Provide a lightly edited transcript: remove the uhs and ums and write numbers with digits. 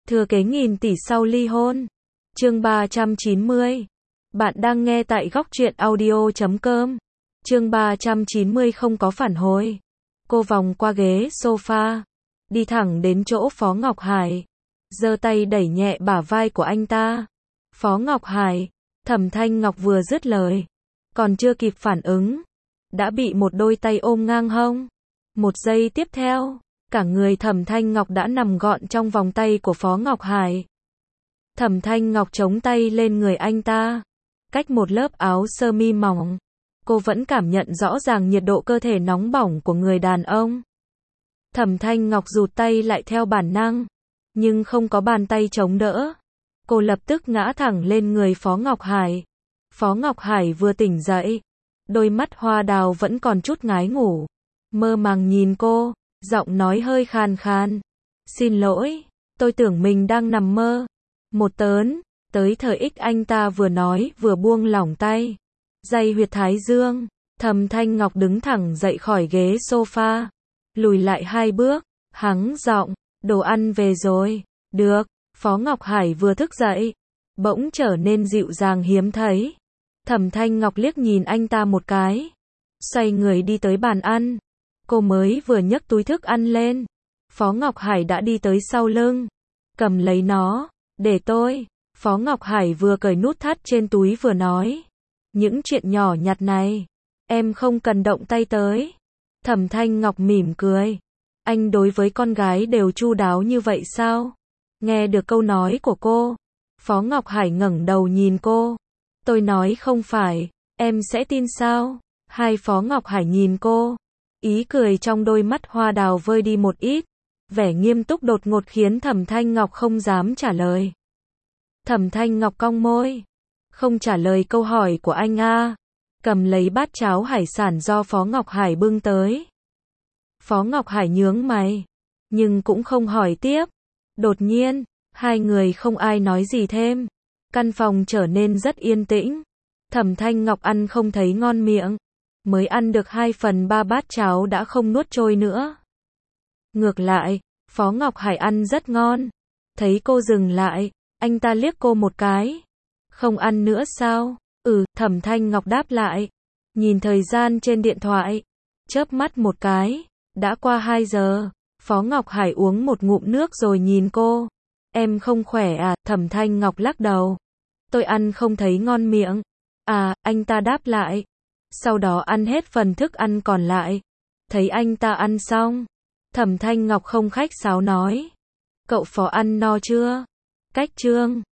Thừa kế nghìn tỷ sau ly hôn. Chương 390. Bạn đang nghe tại góc truyện audio.com. Chương 390 không có phản hồi. Cô vòng qua ghế sofa, đi thẳng đến chỗ Phó Ngọc Hải, giơ tay đẩy nhẹ bả vai của anh ta. Phó Ngọc Hải, Thẩm Thanh Ngọc vừa dứt lời, còn chưa kịp phản ứng, đã bị một đôi tay ôm ngang hông. Một giây tiếp theo, cả người Thẩm Thanh Ngọc đã nằm gọn trong vòng tay của Phó Ngọc Hải. Thẩm Thanh Ngọc chống tay lên người anh ta, cách một lớp áo sơ mi mỏng, cô vẫn cảm nhận rõ ràng nhiệt độ cơ thể nóng bỏng của người đàn ông. Thẩm Thanh Ngọc rụt tay lại theo bản năng, nhưng không có bàn tay chống đỡ. Cô lập tức ngã thẳng lên người Phó Ngọc Hải. Phó Ngọc Hải vừa tỉnh dậy, đôi mắt hoa đào vẫn còn chút ngái ngủ, mơ màng nhìn cô, giọng nói hơi khàn khàn. Xin lỗi, tôi tưởng mình đang nằm mơ. Một tớn, tới thời ích anh ta vừa nói vừa buông lỏng tay. Day huyệt thái dương, Thẩm Thanh Ngọc đứng thẳng dậy khỏi ghế sofa, lùi lại 2 bước, hắng giọng, đồ ăn về rồi. Được. Phó Ngọc Hải vừa thức dậy, bỗng trở nên dịu dàng hiếm thấy. Thẩm Thanh Ngọc liếc nhìn anh ta một cái, xoay người đi tới bàn ăn. Cô mới vừa nhấc túi thức ăn lên, Phó Ngọc Hải đã đi tới sau lưng, cầm lấy nó, để tôi. Phó Ngọc Hải vừa cởi nút thắt trên túi vừa nói, những chuyện nhỏ nhặt này, em không cần động tay tới. Thẩm Thanh Ngọc mỉm cười, anh đối với con gái đều chu đáo như vậy sao? Nghe được câu nói của cô, Phó Ngọc Hải ngẩng đầu nhìn cô. Tôi nói không phải, em sẽ tin sao? Hai Phó Ngọc Hải nhìn cô, ý cười trong đôi mắt hoa đào vơi đi một ít, vẻ nghiêm túc đột ngột khiến Thẩm Thanh Ngọc không dám trả lời. Thẩm Thanh Ngọc cong môi, không trả lời câu hỏi của anh à, cầm lấy bát cháo hải sản do Phó Ngọc Hải bưng tới. Phó Ngọc Hải nhướng mày, nhưng cũng không hỏi tiếp. Đột nhiên, hai người không ai nói gì thêm. Căn phòng trở nên rất yên tĩnh. Thẩm Thanh Ngọc ăn không thấy ngon miệng, mới ăn được 2/3 bát cháo đã không nuốt trôi nữa. Ngược lại, Phó Ngọc Hải ăn rất ngon. Thấy cô dừng lại, anh ta liếc cô một cái. Không ăn nữa sao? Thẩm Thanh Ngọc đáp lại. Nhìn thời gian trên điện thoại, chớp mắt một cái, đã qua 2 giờ. Phó Ngọc Hải uống một ngụm nước rồi nhìn cô. Em không khỏe à? Thẩm Thanh Ngọc lắc đầu. Tôi ăn không thấy ngon miệng. À, anh ta đáp lại. Sau đó ăn hết phần thức ăn còn lại. Thấy anh ta ăn xong, Thẩm Thanh Ngọc không khách sáo nói. Cậu Phó ăn no chưa? Cách chương